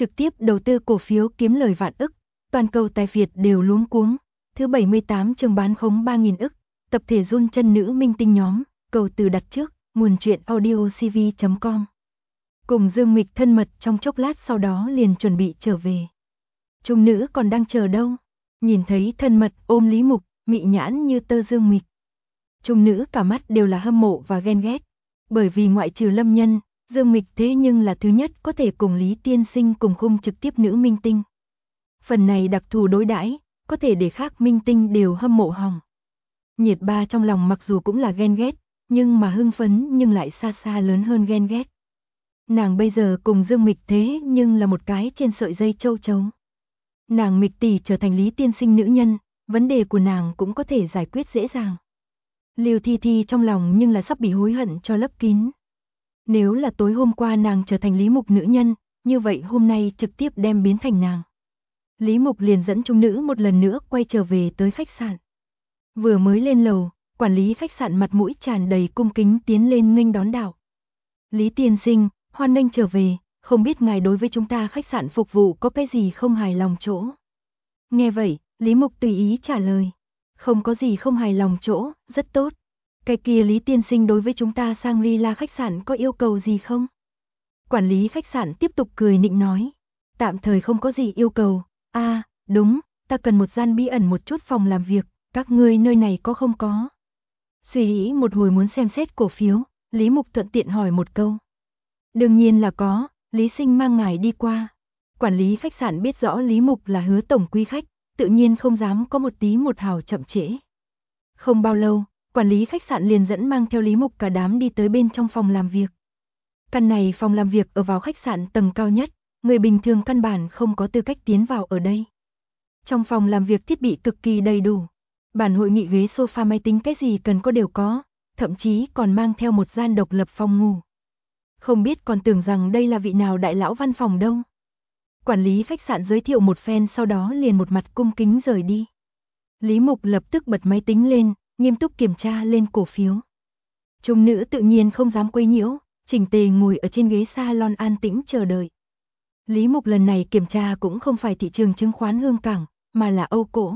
trực tiếp đầu tư cổ phiếu kiếm lời vạn ức, toàn cầu tài Việt đều luống cuống. Thứ 78 chương bán khống 3.000 ức, tập thể run chân nữ minh tinh nhóm, cầu từ đặt trước, nguồn truyện audiocv.com. Cùng Dương Mịch thân mật trong chốc lát sau đó liền chuẩn bị trở về. Trung nữ còn đang chờ đâu? Nhìn thấy thân mật ôm Lý Mục, mị nhãn như tơ Dương Mịch. Trung nữ cả mắt đều là hâm mộ và ghen ghét, bởi vì ngoại trừ Lâm Nhân, Dương Mịch thế nhưng là thứ nhất có thể cùng Lý Tiên Sinh cùng khung trực tiếp nữ minh tinh. Phần này đặc thù đối đãi, có thể để khác minh tinh đều hâm mộ hỏng. Nhiệt Ba trong lòng mặc dù cũng là ghen ghét, nhưng mà hưng phấn nhưng lại xa xa lớn hơn ghen ghét. Nàng bây giờ cùng Dương Mịch thế nhưng là một cái trên sợi dây châu chấu. Nàng Mịch tỷ trở thành Lý Tiên Sinh nữ nhân, vấn đề của nàng cũng có thể giải quyết dễ dàng. Lưu Thi Thi trong lòng nhưng là sắp bị hối hận cho lấp kín. Nếu là tối hôm qua nàng trở thành Lý Mục nữ nhân, như vậy hôm nay trực tiếp đem biến thành nàng. Lý Mục liền dẫn trung nữ một lần nữa quay trở về tới khách sạn. Vừa mới lên lầu, quản lý khách sạn mặt mũi tràn đầy cung kính tiến lên nghênh đón đạo. Lý Tiên Sinh, hoan nghênh trở về, không biết ngài đối với chúng ta khách sạn phục vụ có cái gì không hài lòng chỗ. Nghe vậy, Lý Mục tùy ý trả lời. Không có gì không hài lòng chỗ, rất tốt. Cái kia Lý Tiên Sinh đối với chúng ta Shangri-La khách sạn có yêu cầu gì không? Quản lý khách sạn tiếp tục cười nịnh nói. Tạm thời không có gì yêu cầu. Đúng, ta cần một gian bí ẩn một chút phòng làm việc, các ngươi nơi này có không có? Suy nghĩ một hồi muốn xem xét cổ phiếu, Lý Mục thuận tiện hỏi một câu. Đương nhiên là có, Lý Sinh mang ngài đi qua. Quản lý khách sạn biết rõ Lý Mục là Hứa tổng quý khách, tự nhiên không dám có một tí một hào chậm trễ. Không bao lâu, quản lý khách sạn liền dẫn mang theo Lý Mục cả đám đi tới bên trong phòng làm việc. Căn này phòng làm việc ở vào khách sạn tầng cao nhất, người bình thường căn bản không có tư cách tiến vào ở đây. Trong phòng làm việc thiết bị cực kỳ đầy đủ, bàn hội nghị ghế sofa máy tính cái gì cần có đều có, thậm chí còn mang theo một gian độc lập phòng ngủ. Không biết còn tưởng rằng đây là vị nào đại lão văn phòng đâu. Quản lý khách sạn giới thiệu một phen sau đó liền một mặt cung kính rời đi. Lý Mục lập tức bật máy tính lên, nghiêm túc kiểm tra lên cổ phiếu. Trung nữ tự nhiên không dám quấy nhiễu, chỉnh tề ngồi ở trên ghế salon an tĩnh chờ đợi. Lý Mục lần này kiểm tra cũng không phải thị trường chứng khoán Hương Cảng, mà là Âu Cổ.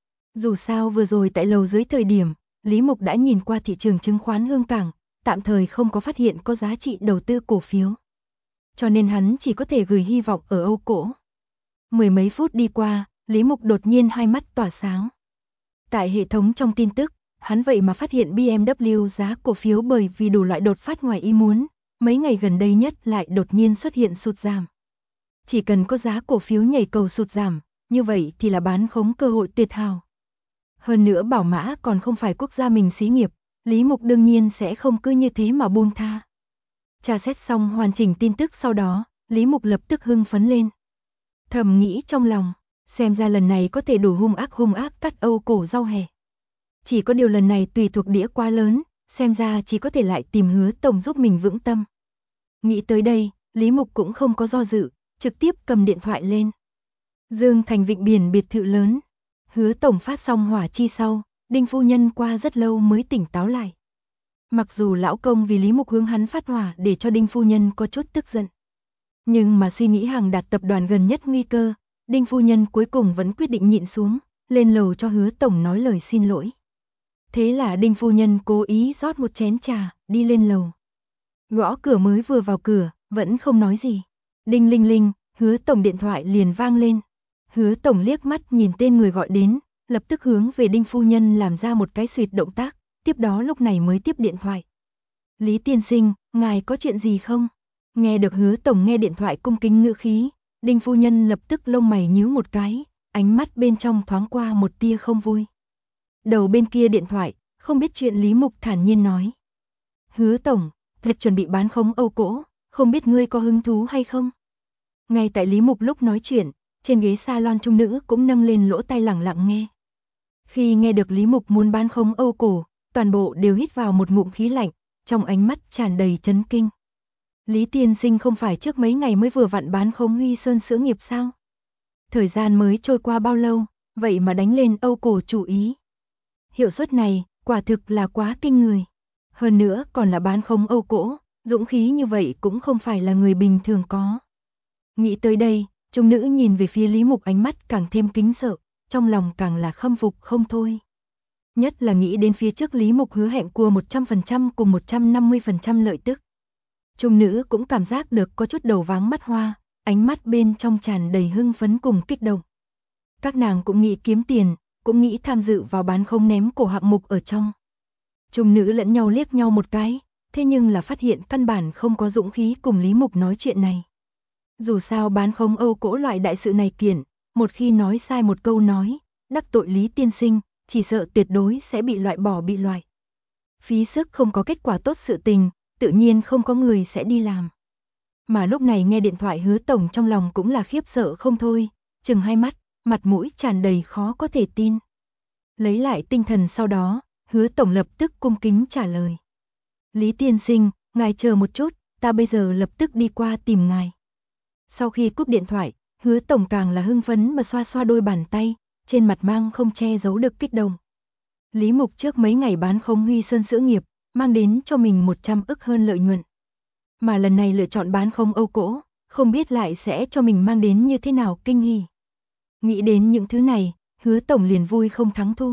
Dù sao vừa rồi tại lầu dưới thời điểm, Lý Mục đã nhìn qua thị trường chứng khoán Hương Cảng, tạm thời không có phát hiện có giá trị đầu tư cổ phiếu. Cho nên hắn chỉ có thể gửi hy vọng ở Âu Cổ. Mười mấy phút đi qua, Lý Mục đột nhiên hai mắt tỏa sáng. Tại hệ thống trong tin tức, hắn vậy mà phát hiện BMW giá cổ phiếu bởi vì đủ loại đột phát ngoài ý muốn, mấy ngày gần đây nhất lại đột nhiên xuất hiện sụt giảm. Chỉ cần có giá cổ phiếu nhảy cầu sụt giảm, như vậy thì là bán khống cơ hội tuyệt hảo. Hơn nữa Bảo Mã còn không phải quốc gia mình xí nghiệp, Lý Mục đương nhiên sẽ không cứ như thế mà buông tha. Tra xét xong hoàn chỉnh tin tức sau đó, Lý Mục lập tức hưng phấn lên. Thầm nghĩ trong lòng, xem ra lần này có thể đủ hung ác cắt Âu Cổ rau hẹ. Chỉ có điều lần này tùy thuộc đĩa quá lớn, xem ra chỉ có thể lại tìm Hứa tổng giúp mình vững tâm. Nghĩ tới đây, Lý Mục cũng không có do dự, trực tiếp cầm điện thoại lên. Dương Thành Vịnh biển biệt thự lớn. Hứa tổng phát xong hỏa chi sau, Đinh phu nhân qua rất lâu mới tỉnh táo lại. Mặc dù lão công vì Lý Mục hướng hắn phát hỏa để cho Đinh phu nhân có chút tức giận, nhưng mà suy nghĩ hàng đạt tập đoàn gần nhất nguy cơ, Đinh phu nhân cuối cùng vẫn quyết định nhịn xuống, lên lầu cho Hứa tổng nói lời xin lỗi. Thế là Đinh phu nhân cố ý rót một chén trà, đi lên lầu. Gõ cửa mới vừa vào cửa, vẫn không nói gì. Đinh linh linh, Hứa tổng điện thoại liền vang lên. Hứa tổng liếc mắt nhìn tên người gọi đến, lập tức hướng về Đinh phu nhân làm ra một cái xuyệt động tác, tiếp đó lúc này mới tiếp điện thoại. Lý tiên sinh, ngài có chuyện gì không? Nghe được Hứa tổng nghe điện thoại cung kính ngữ khí, Đinh phu nhân lập tức lông mày nhíu một cái, ánh mắt bên trong thoáng qua một tia không vui. Đầu bên kia điện thoại, không biết chuyện Lý Mục thản nhiên nói. Hứa tổng, việc chuẩn bị bán khống Âu Cổ, không biết ngươi có hứng thú hay không? Ngay tại Lý Mục lúc nói chuyện, trên ghế salon trung nữ cũng nâng lên lỗ tai lẳng lặng nghe. Khi nghe được Lý Mục muốn bán khống Âu Cổ, toàn bộ đều hít vào một ngụm khí lạnh, trong ánh mắt tràn đầy chấn kinh. Lý tiên sinh không phải trước mấy ngày mới vừa vặn bán khống Huy Sơn Sữa nghiệp sao? Thời gian mới trôi qua bao lâu, vậy mà đánh lên Âu Cổ chủ ý. Hiệu suất này, quả thực là quá kinh người. Hơn nữa còn là bán khống Âu Cổ, dũng khí như vậy cũng không phải là người bình thường có. Nghĩ tới đây, trung nữ nhìn về phía Lý Mục ánh mắt càng thêm kính sợ, trong lòng càng là khâm phục không thôi. Nhất là nghĩ đến phía trước Lý Mục hứa hẹn cua 100% cùng 150% lợi tức. Trung nữ cũng cảm giác được có chút đầu váng mắt hoa, ánh mắt bên trong tràn đầy hưng phấn cùng kích động. Các nàng cũng nghĩ kiếm tiền, cũng nghĩ tham dự vào bán không ném cổ hạng mục ở trong. Trung nữ lẫn nhau liếc nhau một cái, thế nhưng là phát hiện căn bản không có dũng khí cùng Lý Mục nói chuyện này. Dù sao bán không Âu cỗ loại đại sự này kiện, một khi nói sai một câu nói, đắc tội Lý tiên sinh, chỉ sợ tuyệt đối sẽ bị loại bỏ bị loại. Phí sức không có kết quả tốt sự tình, tự nhiên không có người sẽ đi làm. Mà lúc này nghe điện thoại Hứa tổng trong lòng cũng là khiếp sợ không thôi, chừng hai mắt, mặt mũi tràn đầy khó có thể tin. Lấy lại tinh thần sau đó, Hứa tổng lập tức cung kính trả lời. Lý tiên sinh, ngài chờ một chút, ta bây giờ lập tức đi qua tìm ngài. Sau khi cúp điện thoại, Hứa tổng càng là hưng phấn mà xoa xoa đôi bàn tay, trên mặt mang không che giấu được kích động. Lý Mục trước mấy ngày bán không Huy Sơn sữa nghiệp, mang đến cho mình 100 ức hơn lợi nhuận. Mà lần này lựa chọn bán không Âu cỗ, không biết lại sẽ cho mình mang đến như thế nào kinh hỉ. Nghĩ đến những thứ này, Hứa tổng liền vui không thắng thua.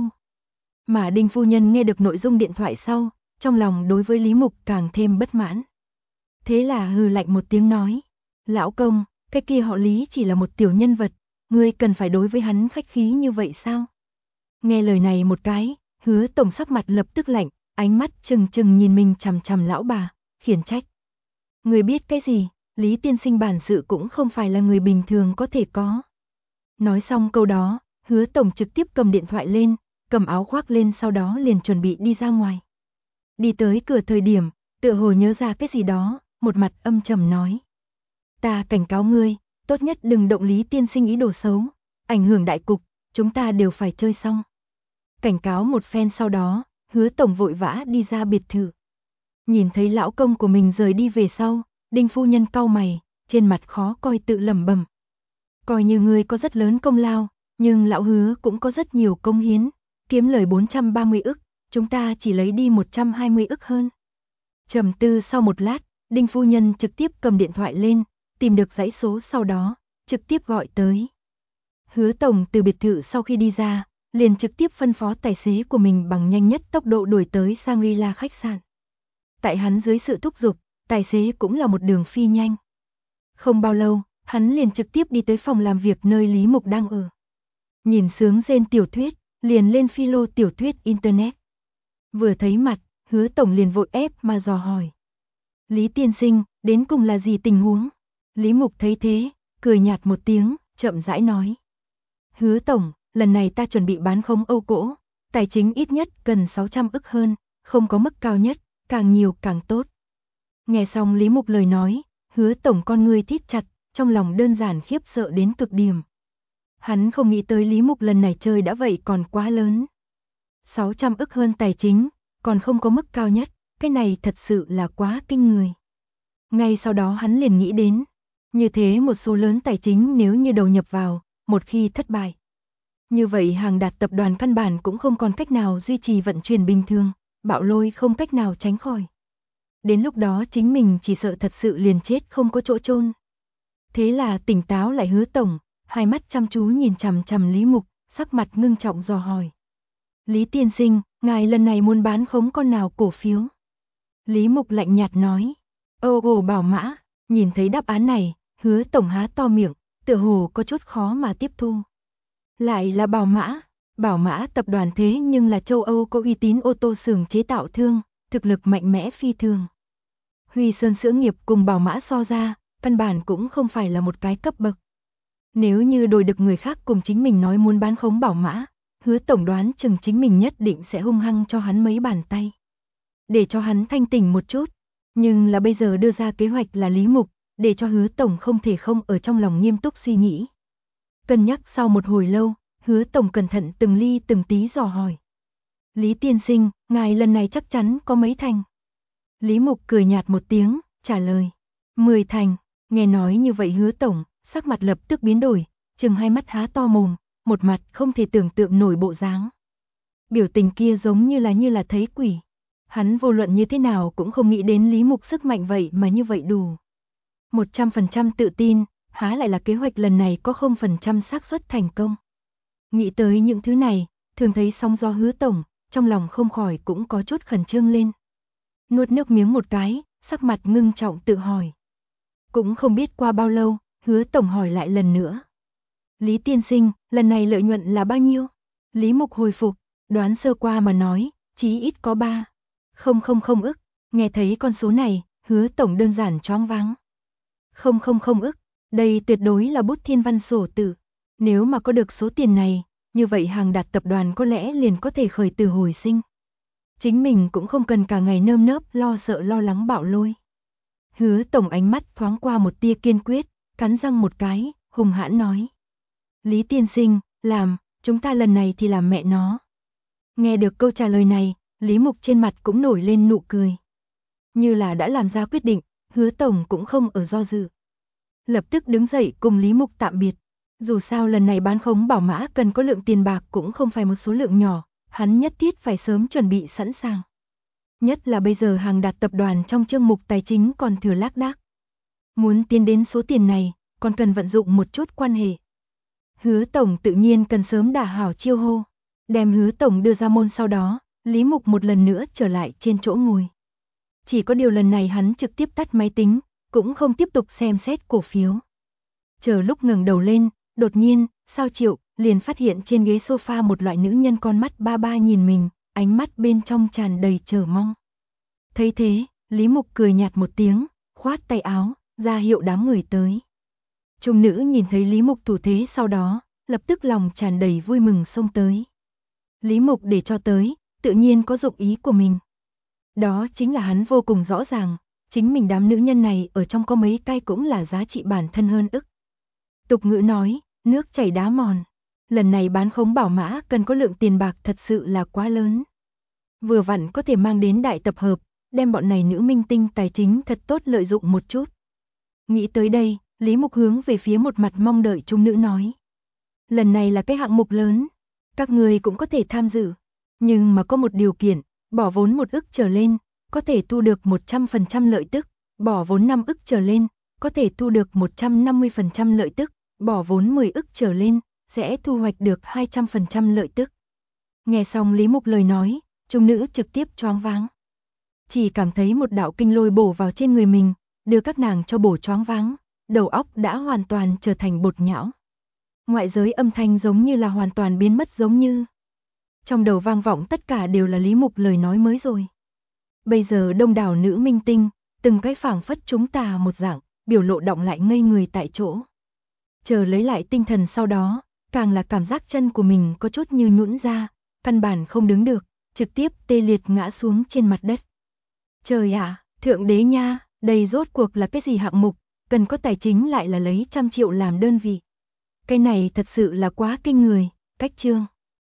Mà Đinh phu nhân nghe được nội dung điện thoại sau, trong lòng đối với Lý Mục càng thêm bất mãn. Thế là hừ lạnh một tiếng nói, lão công, cái kia họ Lý chỉ là một tiểu nhân vật, ngươi cần phải đối với hắn khách khí như vậy sao? Nghe lời này một cái, Hứa tổng sắc mặt lập tức lạnh, ánh mắt trừng trừng nhìn mình chằm chằm lão bà, khiển trách. Ngươi biết cái gì, Lý tiên sinh bản sự cũng không phải là người bình thường có thể có. Nói xong câu đó, Hứa tổng trực tiếp cầm điện thoại lên, cầm áo khoác lên sau đó liền chuẩn bị đi ra ngoài. Đi tới cửa thời điểm, tựa hồ nhớ ra cái gì đó, một mặt âm trầm nói. Ta cảnh cáo ngươi, tốt nhất đừng động Lý tiên sinh ý đồ xấu, ảnh hưởng đại cục, chúng ta đều phải chơi xong. Cảnh cáo một phen sau đó, Hứa tổng vội vã đi ra biệt thự. Nhìn thấy lão công của mình rời đi về sau, Đinh phu nhân cau mày, trên mặt khó coi tự lẩm bẩm. Coi như ngươi có rất lớn công lao, nhưng lão Hứa cũng có rất nhiều công hiến, kiếm lời 430 ức, chúng ta chỉ lấy đi 120 ức hơn. Trầm tư sau một lát, Đinh phu nhân trực tiếp cầm điện thoại lên, tìm được dãy số sau đó, trực tiếp gọi tới. Hứa tổng từ biệt thự sau khi đi ra, liền trực tiếp phân phó tài xế của mình bằng nhanh nhất tốc độ đuổi tới Shangri-La khách sạn. Tại hắn dưới sự thúc giục, tài xế cũng là một đường phi nhanh. Không bao lâu, hắn liền trực tiếp đi tới phòng làm việc nơi Lý Mục đang ở. Nhìn sướng rên tiểu thuyết, liền lên philo tiểu thuyết internet. Vừa thấy mặt, Hứa tổng liền vội ép mà dò hỏi. Lý tiên sinh, đến cùng là gì tình huống? Lý Mục thấy thế, cười nhạt một tiếng, chậm rãi nói. Hứa tổng, lần này ta chuẩn bị bán không Âu cỗ, tài chính ít nhất cần 600 ức hơn, không có mức cao nhất, càng nhiều càng tốt. Nghe xong Lý Mục lời nói, Hứa tổng con ngươi thít chặt, trong lòng đơn giản khiếp sợ đến cực điểm. Hắn không nghĩ tới Lý Mục lần này chơi đã vậy còn quá lớn. 600 ức hơn tài chính, còn không có mức cao nhất, cái này thật sự là quá kinh người. Ngay sau đó hắn liền nghĩ đến, như thế một số lớn tài chính nếu như đầu nhập vào, một khi thất bại. Như vậy Hàng Đạt tập đoàn căn bản cũng không còn cách nào duy trì vận chuyển bình thường, bạo lôi không cách nào tránh khỏi. Đến lúc đó chính mình chỉ sợ thật sự liền chết không có chỗ chôn. Thế là tỉnh táo lại Hứa tổng, hai mắt chăm chú nhìn chằm chằm Lý Mục, sắc mặt ngưng trọng dò hỏi. Lý tiên sinh, ngài lần này muốn bán khống con nào cổ phiếu? Lý Mục lạnh nhạt nói. Ồ Bảo Mã, nhìn thấy đáp án này, Hứa tổng há to miệng, tựa hồ có chút khó mà tiếp thu. Lại là Bảo Mã tập đoàn thế nhưng là châu Âu có uy tín ô tô xưởng chế tạo thương, thực lực mạnh mẽ phi thường. Huy Sơn sữa nghiệp cùng Bảo Mã so ra, căn bản cũng không phải là một cái cấp bậc. Nếu như đổi được người khác cùng chính mình nói muốn bán khống Bảo Mã, Hứa tổng đoán chừng chính mình nhất định sẽ hung hăng cho hắn mấy bàn tay. Để cho hắn thanh tỉnh một chút, nhưng là bây giờ đưa ra kế hoạch là Lý Mục, để cho Hứa tổng không thể không ở trong lòng nghiêm túc suy nghĩ. Cân nhắc sau một hồi lâu, Hứa tổng cẩn thận từng ly từng tí dò hỏi. Lý tiên sinh, ngài lần này chắc chắn có mấy thành? Lý Mục cười nhạt một tiếng, trả lời. 10 thành, nghe nói như vậy Hứa tổng, sắc mặt lập tức biến đổi, chừng hai mắt há to mồm, một mặt không thể tưởng tượng nổi bộ dáng. Biểu tình kia giống như là thấy quỷ. Hắn vô luận như thế nào cũng không nghĩ đến Lý Mục sức mạnh vậy mà như vậy đủ. 100% tự tin, há lại là kế hoạch lần này có 0% xác suất thành công. Nghĩ tới những thứ này, thường thấy sóng gió Hứa tổng, trong lòng không khỏi cũng có chút khẩn trương lên. Nuốt nước miếng một cái, sắc mặt ngưng trọng tự hỏi. Cũng không biết qua bao lâu, Hứa tổng hỏi lại lần nữa. Lý tiên sinh, lần này lợi nhuận là bao nhiêu? Lý Mục hồi phục, đoán sơ qua mà nói, chí ít có 3,000 ức. Nghe thấy con số này, Hứa tổng đơn giản choáng váng. 0,000 ức, đây tuyệt đối là bút thiên văn sổ tự. Nếu mà có được số tiền này, như vậy Hàng Đạt tập đoàn có lẽ liền có thể khởi tử hồi sinh. Chính mình cũng không cần cả ngày nơm nớp lo sợ lo lắng bạo lôi. Hứa tổng ánh mắt thoáng qua một tia kiên quyết, cắn răng một cái, hùng hãn nói. Lý tiên sinh, chúng ta lần này thì làm mẹ nó. Nghe được câu trả lời này, Lý Mục trên mặt cũng nổi lên nụ cười. Như là đã làm ra quyết định, Hứa tổng cũng không ở do dự. Lập tức đứng dậy cùng Lý Mục tạm biệt. Dù sao lần này bán khống bảo mã cần có lượng tiền bạc cũng không phải một số lượng nhỏ, hắn nhất thiết phải sớm chuẩn bị sẵn sàng. Nhất là bây giờ Hàng Đạt tập đoàn trong chương mục tài chính còn thừa lác đác. Muốn tiến đến số tiền này, còn cần vận dụng một chút quan hệ. Hứa tổng tự nhiên cần sớm đả hảo chiêu hô. Đem Hứa tổng đưa ra môn sau đó, Lý Mục một lần nữa trở lại trên chỗ ngồi. Chỉ có điều lần này hắn trực tiếp tắt máy tính, cũng không tiếp tục xem xét cổ phiếu. Chờ lúc ngẩng đầu lên, đột nhiên, sao Triệu liền phát hiện trên ghế sofa một loại nữ nhân con mắt ba ba nhìn mình, ánh mắt bên trong tràn đầy chờ mong. Thấy thế, Lý Mục cười nhạt một tiếng, khoát tay áo, ra hiệu đám người tới. Trung nữ nhìn thấy Lý Mục thủ thế sau đó, lập tức lòng tràn đầy vui mừng xông tới. Lý Mục để cho tới, tự nhiên có dụng ý của mình. Đó chính là hắn vô cùng rõ ràng, chính mình đám nữ nhân này ở trong có mấy cái cũng là giá trị bản thân hơn ức. Tục ngữ nói, nước chảy đá mòn. Lần này bán khống bảo mã cần có lượng tiền bạc thật sự là quá lớn. Vừa vặn có thể mang đến đại tập hợp, đem bọn này nữ minh tinh tài chính thật tốt lợi dụng một chút. Nghĩ tới đây, Lý Mục hướng về phía một mặt mong đợi trung nữ nói. Lần này là cái hạng mục lớn, các người cũng có thể tham dự. Nhưng mà có một điều kiện, bỏ vốn 1 ức trở lên, có thể thu được 100% lợi tức, bỏ vốn 5 ức trở lên, có thể thu được 150% lợi tức, bỏ vốn 10 ức trở lên, sẽ thu hoạch được 200% lợi tức. Nghe xong Lý Mục lời nói, trung nữ trực tiếp choáng váng. Chỉ cảm thấy một đạo kinh lôi bổ vào trên người mình, đưa các nàng cho bổ choáng váng, đầu óc đã hoàn toàn trở thành bột nhão. Ngoại giới âm thanh giống như là hoàn toàn biến mất giống như. Trong đầu vang vọng tất cả đều là Lý Mục lời nói mới rồi. Bây giờ đông đảo nữ minh tinh, từng cái phảng phất chúng ta một dạng, biểu lộ động lại ngây người tại chỗ. Chờ lấy lại tinh thần sau đó, càng là cảm giác chân của mình có chút như nhũn ra, căn bản không đứng được, trực tiếp tê liệt ngã xuống trên mặt đất. Trời ạ, thượng đế nha, đây rốt cuộc là cái gì hạng mục, cần có tài chính lại là lấy 100 triệu làm đơn vị. Cái này thật sự là quá kinh người, cách chương.